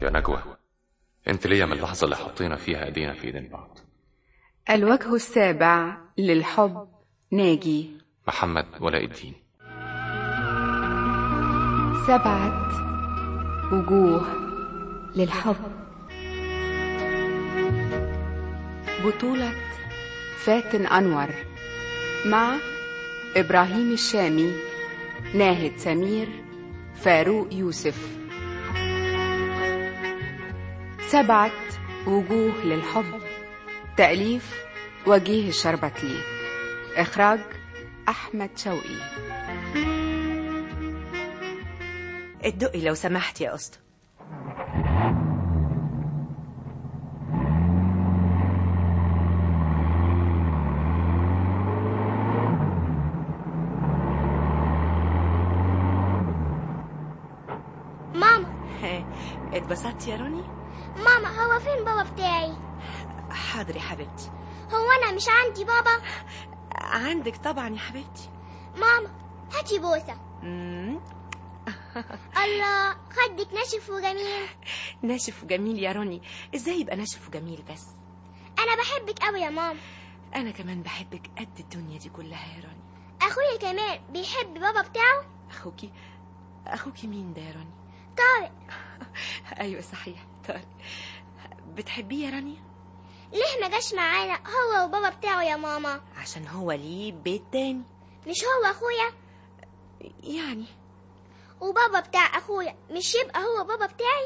يا نجوى، انت ليا من اللحظة اللي حطينا فيها ايدينا في ايدين بعض. الوجه السابع للحب، ناجي. محمد ولاء الدين. 7 وجوه للحب. بطولة فاتن أنور مع إبراهيم الشامي، ناهد سمير، فاروق يوسف. 7 وجوه للحب، تأليف وجيه الشربتلي، إخراج أحمد شوقي. ادقي لو سمحت يا أسطى. ماما، اتبسطتي يا روني؟ ماما هو فين بابا بتاعي؟ حاضر يا حبيبتي. هو أنا مش عندي بابا؟ عندك طبعا يا حبيبتي. ماما هاتي بوسة. الله، خدك ناشف وجميل. ناشف وجميل يا روني؟ ازاي يبقى ناشف وجميل بس؟ أنا بحبك قوي يا ماما. أنا كمان بحبك قد الدنيا دي كلها يا روني. أخويا كمان بيحب بابا بتاعه. أخوكي مين ده يا روني؟ طارق. أيوة صحيح، طارق. بتحبيه يا رانيا؟ ليه ما جاش معانا هو وبابا بتاعه يا ماما؟ عشان هو ليه بيت تاني. مش هو أخويا يعني؟ وبابا بتاع أخويا مش يبقى هو بابا بتاعي؟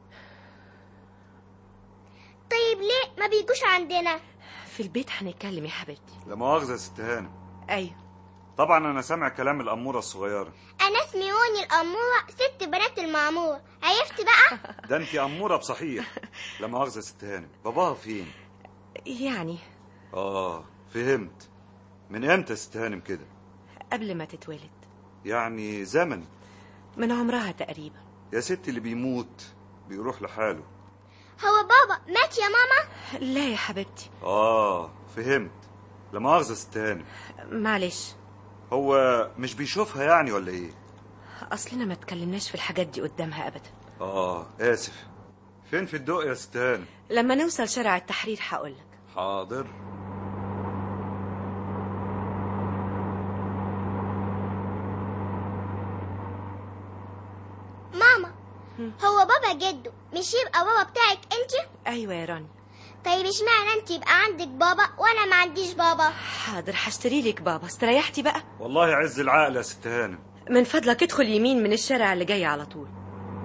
طيب ليه ما بيجوش عندنا؟ في البيت هنتكلم يا حبيبتي. لا مؤاخذة يا ست هانم. أيوة طبعا أنا سامع كلام الأمورة الصغيرة. أنا اسمي وني الأمورة، ست بنات المعمورة. عرفت بقى؟ ده أنت أمورة بصحيح. لا مؤاخذة يا ست هانم، باباها فين؟ يعني فهمت. من امتى يا ست هانم كده؟ قبل ما تتولد. يعني زمن؟ من عمرها تقريبا. يا ست اللي بيموت بيروح لحاله. هو بابا مات يا ماما؟ لا يا حبيبتي. فهمت. لا مؤاخذة يا ست هانم. معلش. هو مش بيشوفها يعني ولا ايه؟ اصلنا ما تكلمناش في الحاجات دي قدامها ابدا. اسف. فين في الدق يا ست هانم؟ لما نوصل شارع التحرير هقولك. حاضر. ماما، هو بابا جده مش يبقى بابا بتاعك انت؟ ايوه يا راني. طيب اشمعنى انت يبقى عندك بابا وانا ما عنديش بابا؟ حاضر هشتري لك بابا. استريحتي بقى؟ والله يعز العقل يا ست هانم. من فضلك ادخل يمين من الشارع اللي جاي على طول.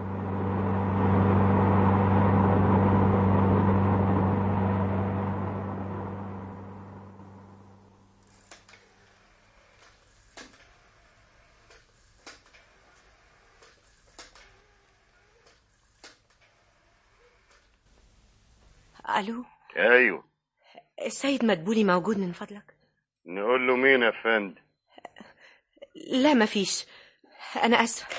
الو. ايوه. السيد مدبولي موجود من فضلك؟ نقول له مين يا فندم؟ لا مفيش، انا اسفه.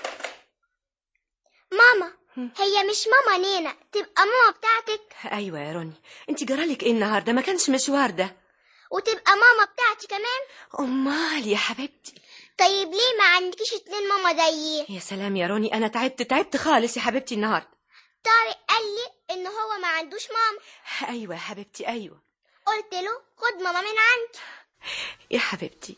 ماما، هي مش ماما نينا تبقى ماما بتاعتك؟ ايوه يا روني. انت جرالك ايه النهارده؟ ما كانش مشوار ده. وتبقى ماما بتاعتي كمان؟ امال يا حبيبتي. طيب ليه ما عندكيش 2 ماما زيي؟ يا سلام يا روني، انا تعبت خالص يا حبيبتي النهارده. طارق قال لي ان هو ما عندوش ماما. ايوه يا حبيبتي ايوه. قلت له خد ماما من عندي. يا حبيبتي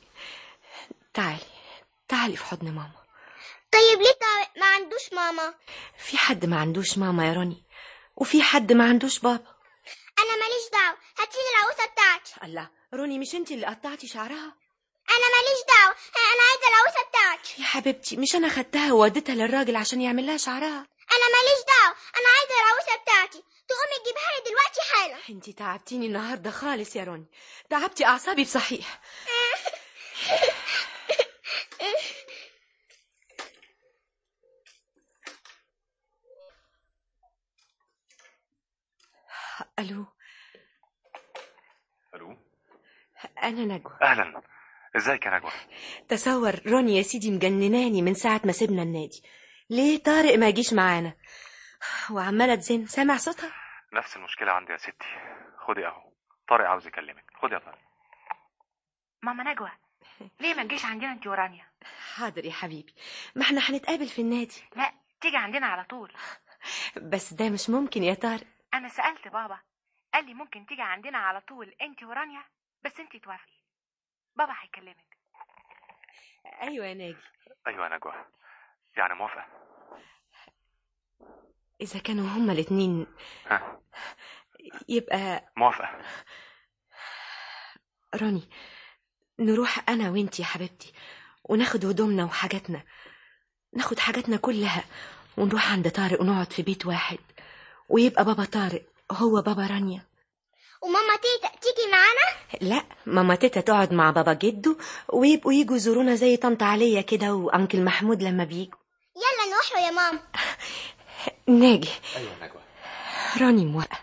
تعالي في حضن ماما. طيب ليه طارق ما عندوش ماما؟ في حد ما عندوش ماما يا روني، وفي حد ما عندوش بابا. انا ماليش دعوه، هاتيلي العروسه بتاعتي. الله، روني مش انت اللي قطعتي شعرها؟ انا ماليش دعوه، انا عايزه العروسه بتاعتي. يا حبيبتي مش انا خدتها ووديتها للراجل عشان يعمل لها شعرها؟ انا ماليش دعوه، انا عايزه العروسه بتاعتي. تقومي تجيبها لي دلوقتي حالا. انتي تعبتيني النهارده خالص يا روني، تعبتي اعصابي بصحيح. الو. انا نجوى. اهلا، ازيك يا نجوى؟ تصور روني يا سيدي مجنناني من ساعه ما سيبنا النادي. ليه طارق ما يجيش معانا؟ وعماله تزن. سامع صوتها؟ نفس المشكله عندي يا ستي. خدي اهو، طارق عاوز يكلمك. خدي يا طارق. ماما نجوى، ليه ما تجيش عندنا انت ورانيا؟ حاضر يا حبيبي، ما احنا هنتقابل في النادي. لا، تيجي عندنا على طول. بس ده مش ممكن يا طارق. انا سألت بابا، قال لي ممكن تيجي عندنا على طول انت ورانيا، بس انت توافقي. بابا هيكلمك. ايوه يا ناجي. ايوه يا نجوى، يعني موافقة؟ اذا كانوا هما الاتنين ها، يبقى موافقة. راني، نروح انا وانتي يا حبيبتي وناخد هدومنا وحاجاتنا، ناخد حاجاتنا كلها ونروح عند طارق ونقعد في بيت واحد، ويبقى بابا طارق هو بابا رانيا. وماما تيتا تيجي معانا؟ لا، ماما تيتا تقعد مع بابا جدو، ويبقوا يجوا يزورونا زي طنط عليا كده وانكل محمود لما بيجوا. يلا نروحوا يا ماما. ناجي. ايوه يا نجوى. راني موافقة.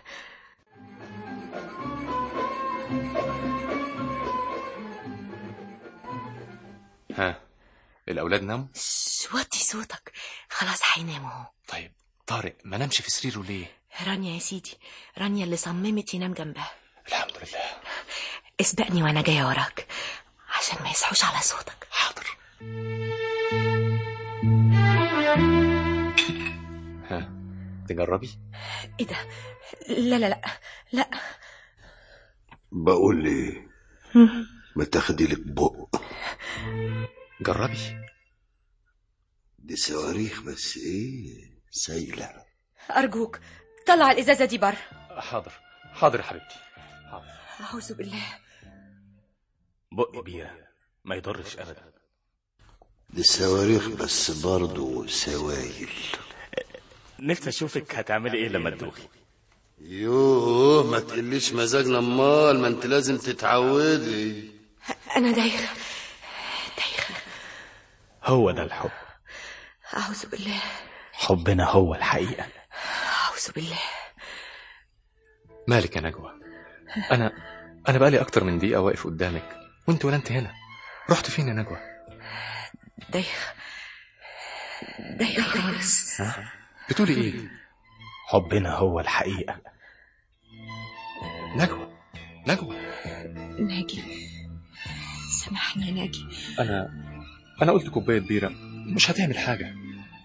ها، الأولاد ناموا؟ وطي صوتك، خلاص هيناموا اهو. طيب طارق ما نامش في سريره ليه؟ رانيا يا سيدي، رانيا اللي صممت ينام جنبها. الحمد لله. اسبقني وانا جايه وراك عشان ما يصحوش على صوتك. حاضر. ها، تجربي؟ ايه ده؟ لا لا لا لا. بقول لي ما تاخدي لك بق. جربي. دي صواريخ بس ايه سايله. ارجوك طلع الازازه دي بره. حاضر حاضر يا حبيبتي، حاضر. اعوذ بالله. بق بيها ما يضرش ابدا. دي صواريخ بس برضو سوايل. نفسي اشوفك هتعملي ايه لما تدوخي. يوه ما تقليش مزاجنا، امال ما انت لازم تتعودي. انا دايخه. هو ده الحب. اعوذ بالله. حبنا هو الحقيقة. اعوذ بالله. مالك يا نجوى؟ انا بقالي اكتر من دقيقة واقف قدامك وانت ولا انت هنا. رحت فين يا نجوى؟ دايخه خالص. بتقولي ايه؟ حبنا هو الحقيقة. نجوى ناجي، سامحني يا ناجي. انا قلت كوباية بيرة مش هتعمل حاجة.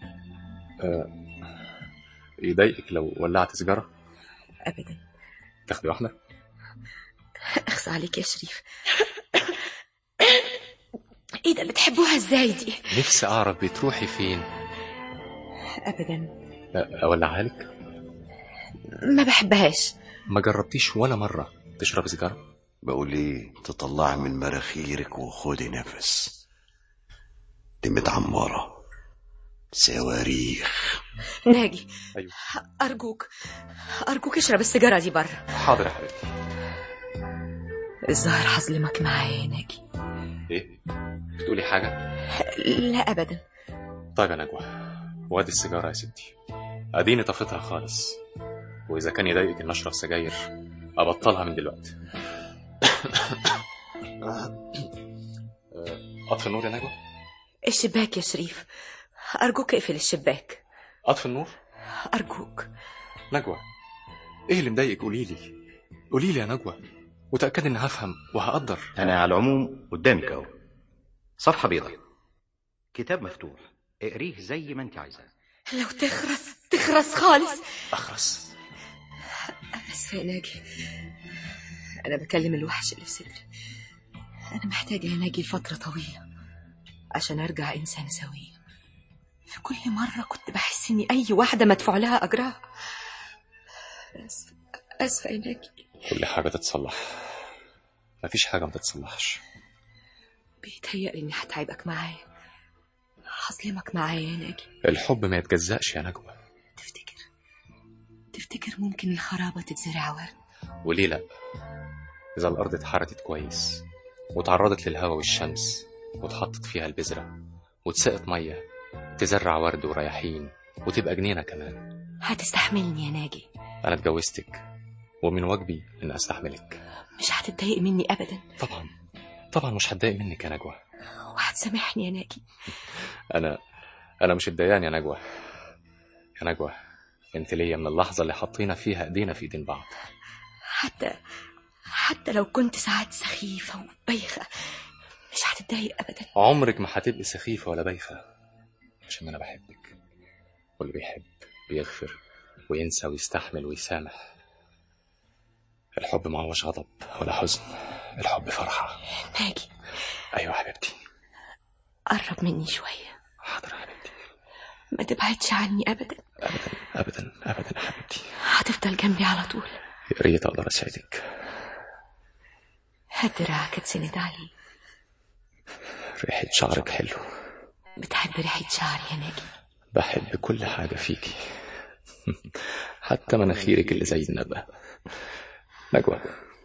يضايقك لو ولعت سيجارة؟ ابدا. تاخدي واحدة؟ اخصى عليك يا شريف. ايه ده؟ بتحبوها ازاي دي؟ نفسي اعرف بتروحي فين. ابدا. اولعها لك؟ ما بحبهاش. ما جربتيش ولا مرة تشربي سيجارة؟ بقول ايه، تطلعي من مراخيرك وخدي نفس. دي متعمرة صواريخ. ناجي. أيوة. ارجوك اشرب السيجارة دي بره. حاضر يا حبيبتي. الظاهر هظلمك معايا يا ناجي. ايه؟ بتقولي حاجة؟ لا ابدا. طيب يا نجوى، وادي السيجارة يا ستي، اديني طفتها خالص، واذا كان يضايقك ان اشرب سجاير ابطلها من دلوقتي. اطفي النور يا نجوى. الشباك يا شريف، ارجوك اقفل الشباك. اطفي النور ارجوك. نجوى، ايه اللي مضايقك؟ قوليلي يا نجوى، وتأكد اني هفهم وهقدر. انا على العموم قدامك اهو، صفحة بيضاء، كتاب مفتوح، اقريه زي ما انت عايزاه. لو تخرس خالص. اخرس؟ اسفة يا ناجي، انا بكلم الوحش اللي في صدري. انا محتاجة يا ناجي لفترة طويلة عشان ارجع انسانة سوية. في كل مرة كنت بحس اني اي واحدة مدفوع لها اجرها. اسفة يا ناجي. كل حاجة تتصلح، مفيش حاجة ما تتصلحش. بيتهيألي اني هتعبك معايا، هظلمك معايا يا ناجي. الحب ما يتجزأش يا نجوى. تفتكر ممكن الخرابة تتزرع ورد؟ وليه لا؟ إذا الأرض اتحرتت كويس وتعرضت للهواء والشمس وتحطت فيها البذرة وتسقط مية، تزرع ورد ورياحين وتبقى جنينة كمان. هتستحملني يا ناجي؟ أنا اتجوزتك ومن واجبي إن أستحملك. مش هتتضايق مني أبدا؟ طبعا مش هتضايق منك يا نجوى. وهتسامحني يا ناجي؟ أنا مش اتضايقان يا نجوى. يا نجوى، انت ليا من اللحظة اللي حطينا فيها ايدينا في ايدين بعض. حتى لو كنت ساعات سخيفة وبايخة مش هتتضايق أبدا؟ عمرك ما هتبقي سخيفة ولا بايخة، عشان أنا بحبك، واللي بيحب بيغفر وينسى ويستحمل ويسامح. الحب ما هوش غضب ولا حزن، الحب فرحة. ناجي. أيوة حبيبتي. قرب مني شوية. حاضر حبيبتي. ما تبعدش عني أبدا. أبدا أبدا أبدا حبيبتي. هتفضل جنبي على طول. يا ريت أقدر أساعدك. هات دراعك اتسند عليه. ريحة شعرك حلو. بتحب ريحة شعري يا ناجي؟ بحب كل حاجة فيكي، حتى مناخيرك اللي زي النبأ. نجوى،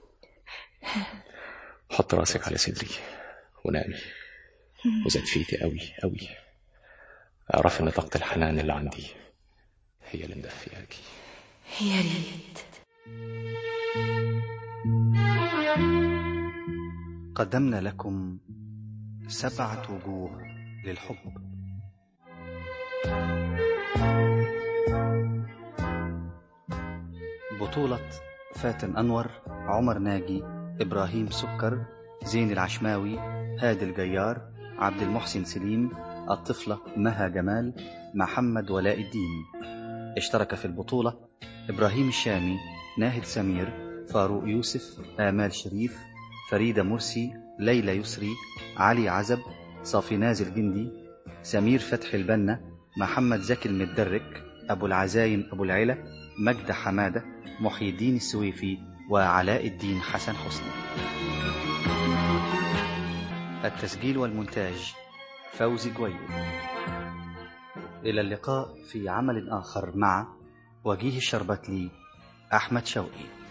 حط راسك على صدري ونامي، وزدفيتي قوي قوي. اعرف ان طاقة الحنان اللي عندي هي اللي مدفياكي. يا ريت. قدمنا لكم 7 وجوه للحب. بطولة فاتن أنور، عمر ناجي، إبراهيم سكر، زين العشماوي، هادي الجيار، عبد المحسن سليم، الطفلة مها جمال، محمد ولاء الدين. اشترك في البطولة إبراهيم الشامي، ناهد سمير، فاروق يوسف، آمال شريف، فريدة مرسي، ليلى يسري، علي عزب، صافيناز الجندي، سمير فتح البنا، محمد زكي المدرك، أبو العزايم أبو العلا، مجد حمادة، محي الدين السويفي، وعلاء الدين حسن حسني. التسجيل والمونتاج فوزي جويل. إلى اللقاء في عمل آخر مع وجيه الشربتلي، أحمد شوقي.